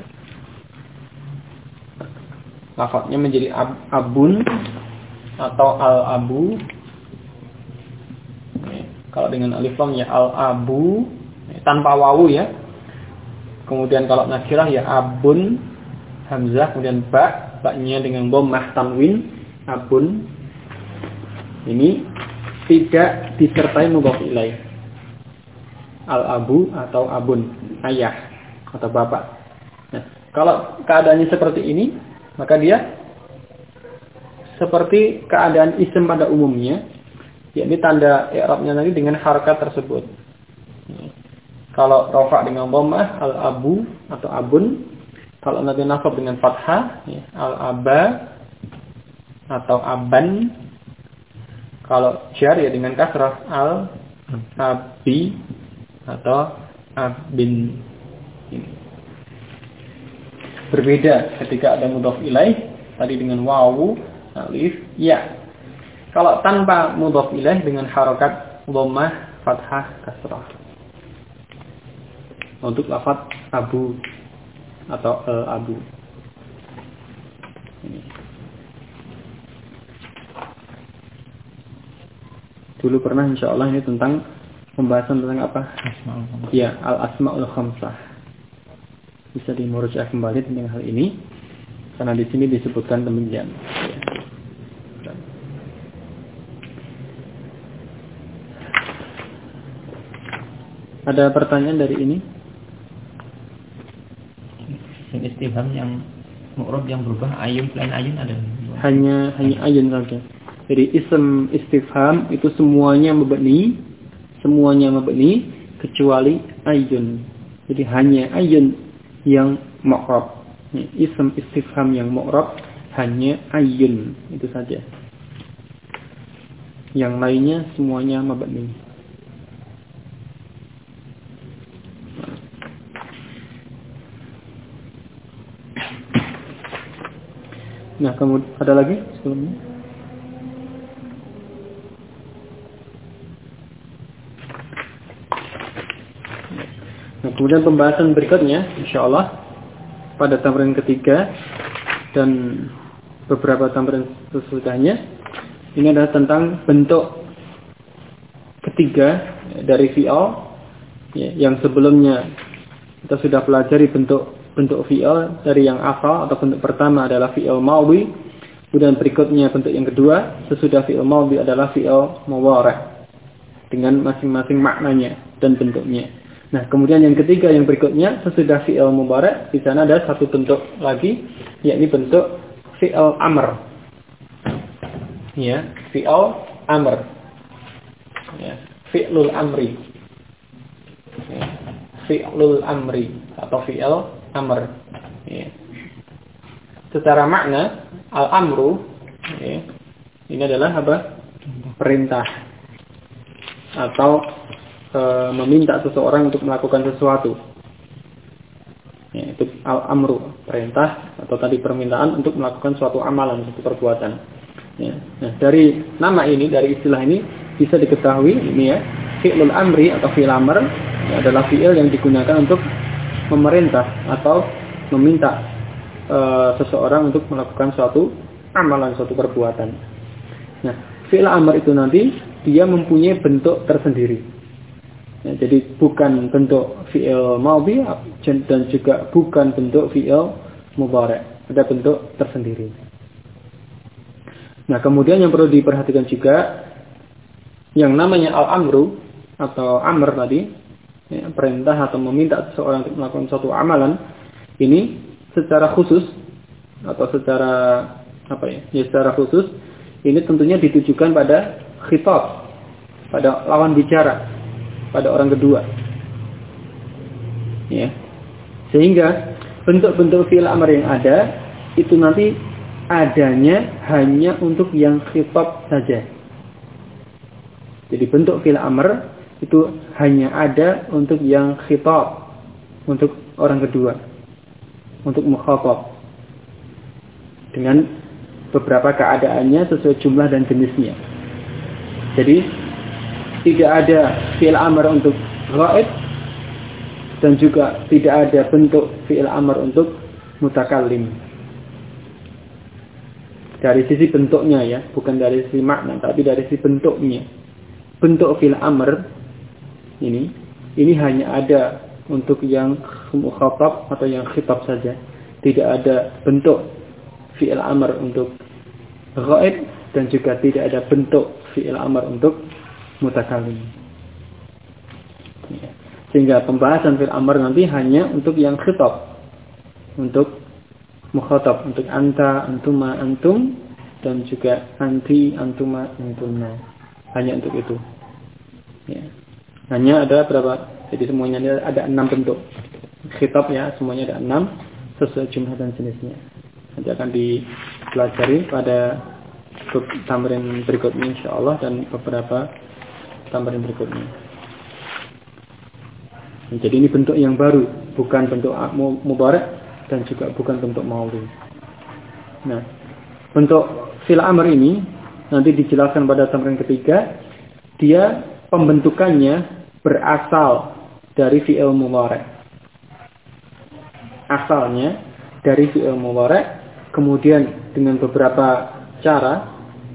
Lafadznya menjadi abun atau al-abu. Ya. Kalau dengan alif lam ya al-abu tanpa wawu ya. Kemudian kalau nakirah ya abun, hamzah, kemudian ba-nya dengan dhammah tanwin, abun. Ini tidak disertai mudhaf ilaih. Al-abu atau abun, ayah atau bapak. Nah, kalau keadaannya seperti ini, maka dia seperti keadaan isim pada umumnya, yakni tanda i'rabnya nanti dengan harakat tersebut. Kalau rafa dengan dhammah al-abu atau abun, kalau nanti nasab dengan fathah ya, al-aba atau aban, kalau jar ya dengan kasrah al-abi atau abin. Ini berbeda ketika ada mudhaf ilaih tadi dengan wawu, alif, ya. Kalau tanpa mudhaf ilaih dengan harakat dhammah, fathah, kasrah. Untuk lafaz abu atau abu. Ini. Dulu pernah insyaallah ini tentang pembahasan tentang apa? Ya, al-asmaul khamsah. Bisa dimurujah kembali tentang hal ini karena di sini disebutkan demikian. Ya. Ada pertanyaan dari ini? Istifham yang mu'rab yang berubah ayun selain ayun ada? Hanya ayun saja. Jadi isim istifham itu semuanya mabni kecuali ayun. Jadi hanya ayun yang mu'rab. Isim istifham yang mu'rab hanya ayun, itu saja. Yang lainnya semuanya mabni. Nah, kemudian ada lagi sebelumnya? Nah, kemudian pembahasan berikutnya, insyaallah pada tamrin ketiga dan beberapa tamrin sesudahnya, ini adalah tentang bentuk ketiga dari fi'il ya, yang sebelumnya kita sudah pelajari bentuk fi'il dari yang asal atau bentuk pertama adalah fi'il madhi, kemudian berikutnya bentuk yang kedua sesudah fi'il madhi adalah fi'il mudhari' dengan masing-masing maknanya dan bentuknya. Nah, kemudian yang ketiga yang berikutnya sesudah fi'il mudhari' di sana ada satu bentuk lagi yakni bentuk fi'il amr. Ya, fi'il amr. Ya, fi'lul amri. Ya, fi'lul amri atau fi'il amr. Ya. Secara makna al-amru ya, ini adalah apa? Perintah atau meminta seseorang untuk melakukan sesuatu. Ya, itu al-amru, perintah atau tadi permintaan untuk melakukan suatu amalan, suatu perbuatan. Ya. Nah, dari nama ini, dari istilah ini bisa diketahui ini ya, fi'lul amri atau fi'il amr ya, adalah fi'il yang digunakan untuk memerintah atau meminta seseorang untuk melakukan suatu amalan, suatu perbuatan. Nah, fi'il amr itu nanti dia mempunyai bentuk tersendiri. Ya, jadi bukan bentuk fi'il madhi dan juga bukan bentuk fi'il mudhari'. Ada bentuk tersendiri. Nah, kemudian yang perlu diperhatikan juga yang namanya al-amru atau amr tadi, ya, perintah atau meminta seseorang untuk melakukan suatu amalan, ini secara khusus atau secara apa ya? Ya, secara khusus ini tentunya ditujukan pada khitab, pada lawan bicara, pada orang kedua. Ya. Sehingga bentuk-bentuk fi'il amr yang ada itu nanti adanya hanya untuk yang khitab saja. Jadi bentuk fi'il amr itu hanya ada untuk yang khitab, untuk orang kedua, untuk mukhatab. Dengan beberapa keadaannya sesuai jumlah dan jenisnya. Jadi tidak ada fi'il amr untuk ghaib dan juga tidak ada bentuk fi'il amr untuk mutakallim. Dari sisi bentuknya ya, bukan dari sisi makna, tapi dari sisi bentuknya. Bentuk fi'il amr ini hanya ada untuk yang mukhatab atau yang khitab saja. Tidak ada bentuk fi'il amr untuk ghaib dan juga tidak ada bentuk fi'il amr untuk mutakallim. Ya. Sehingga pembahasan fi'il amr nanti hanya untuk yang khitab, untuk mukhatab, untuk anta, antuma, antum dan juga anti, antuma, antunna. Hanya untuk itu. Ya. Hanya ada berapa? Jadi semuanya ada 6 bentuk. Khitab ya, semuanya ada 6 sesuai jumlah dan jenisnya. Nanti akan dipelajari pada tamrin berikutnya insyaallah dan beberapa tamrin berikutnya. Jadi ini bentuk yang baru, bukan bentuk mudhari' dan juga bukan bentuk maudhi. Nah, bentuk fi'il amr ini nanti dijelaskan pada tamrin ketiga. Dia pembentukannya berasal dari fi'il mudhari'. Asalnya dari fi'il mudhari', kemudian dengan beberapa cara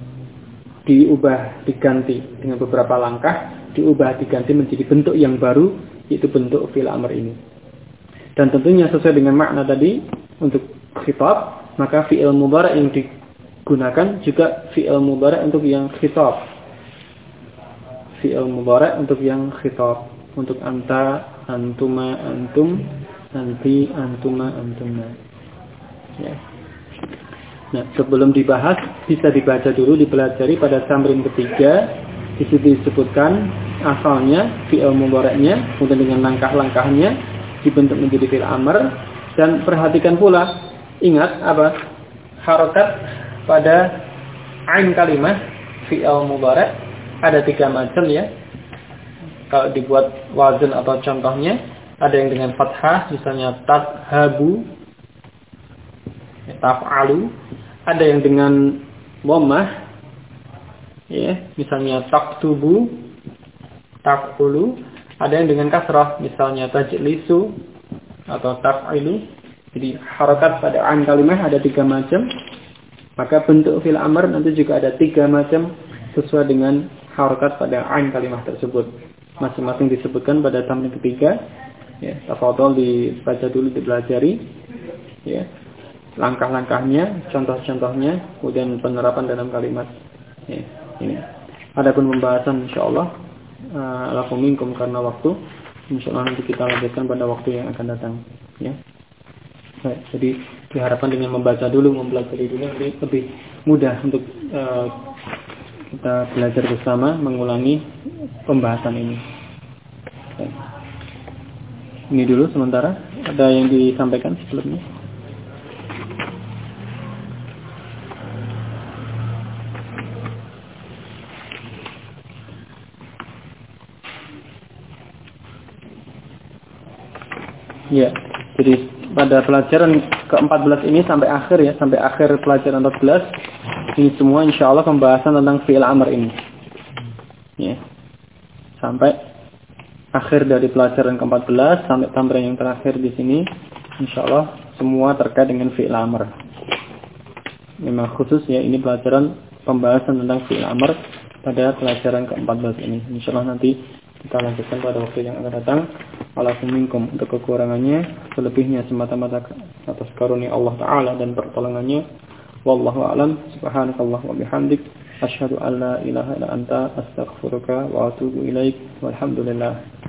diganti dengan beberapa langkah, diganti menjadi bentuk yang baru, yaitu bentuk fi'il amr ini. Dan tentunya sesuai dengan makna tadi untuk khitab, maka fi'il mudhari' yang digunakan juga fi'il mudhari' untuk yang khitab. Fi'il mudhari' untuk yang khitab, untuk anta, antuma, antum, anti, antuma, antunna. Ya. Nah, sebelum dibahas, bisa dibaca dulu, dipelajari pada tamrin ketiga. Di situ disebutkan asalnya, fi'il mudhari'nya, kemudian dengan langkah-langkahnya dibentuk menjadi fi'il amr. Dan perhatikan pula, ingat apa? Harokat pada ain kalimah fi'il mudhari' ada 3 macam ya. Kalau dibuat wazan atau contohnya, ada yang dengan fathah, misalnya tadhabu, taf'alu. Ada yang dengan dhammah, ya, misalnya taktubu, taf'ulu. Ada yang dengan kasrah, misalnya tajlisu atau taf'ilu. Jadi harakat pada ain kalimah ada 3 macam. Maka bentuk fi'il amr nanti juga ada 3 macam sesuai dengan harakat pada ain kalimah tersebut. Masing-masing disebutkan pada tamrin ketiga. Ya, tafadhol dibaca dulu, dipelajari. Ya. Langkah-langkahnya, contoh-contohnya, kemudian penerapan dalam kalimat. Ya, ini. Adapun pembahasan insyaallah lakum minkum karena waktu, insyaallah nanti kita lanjutkan pada waktu yang akan datang. Ya. Baik, jadi diharapkan dengan membaca dulu, mempelajari dulu lebih mudah untuk kita belajar bersama mengulangi pembahasan ini. Baik. Ini dulu sementara. Ada yang disampaikan sebelumnya? Ya, jadi pada pelajaran ke-14 ini sampai akhir ya, sampai akhir pelajaran 14 ini semua insyaallah pembahasan tentang fi'il amr ini. Ya. Sampai akhir dari pelajaran ke-14 sampai tamrin yang terakhir di sini insyaallah semua terkait dengan fi'il amr. Memang khusus ya, ini pelajaran pembahasan tentang fi'il amr pada pelajaran ke-14 ini. Insyaallah nanti kita lanjutkan pada waktu yang akan datang. Alakum minkum, untuk kekurangannya, selebihnya semata-mata atas karunia Allah Ta'ala dan pertolongannya. Wallahu a'lam. Subhanakallah wa bihamdik, asyhadu an la ilaha illa anta, astaghfiruka wa atubu ilaik. Walhamdulillah.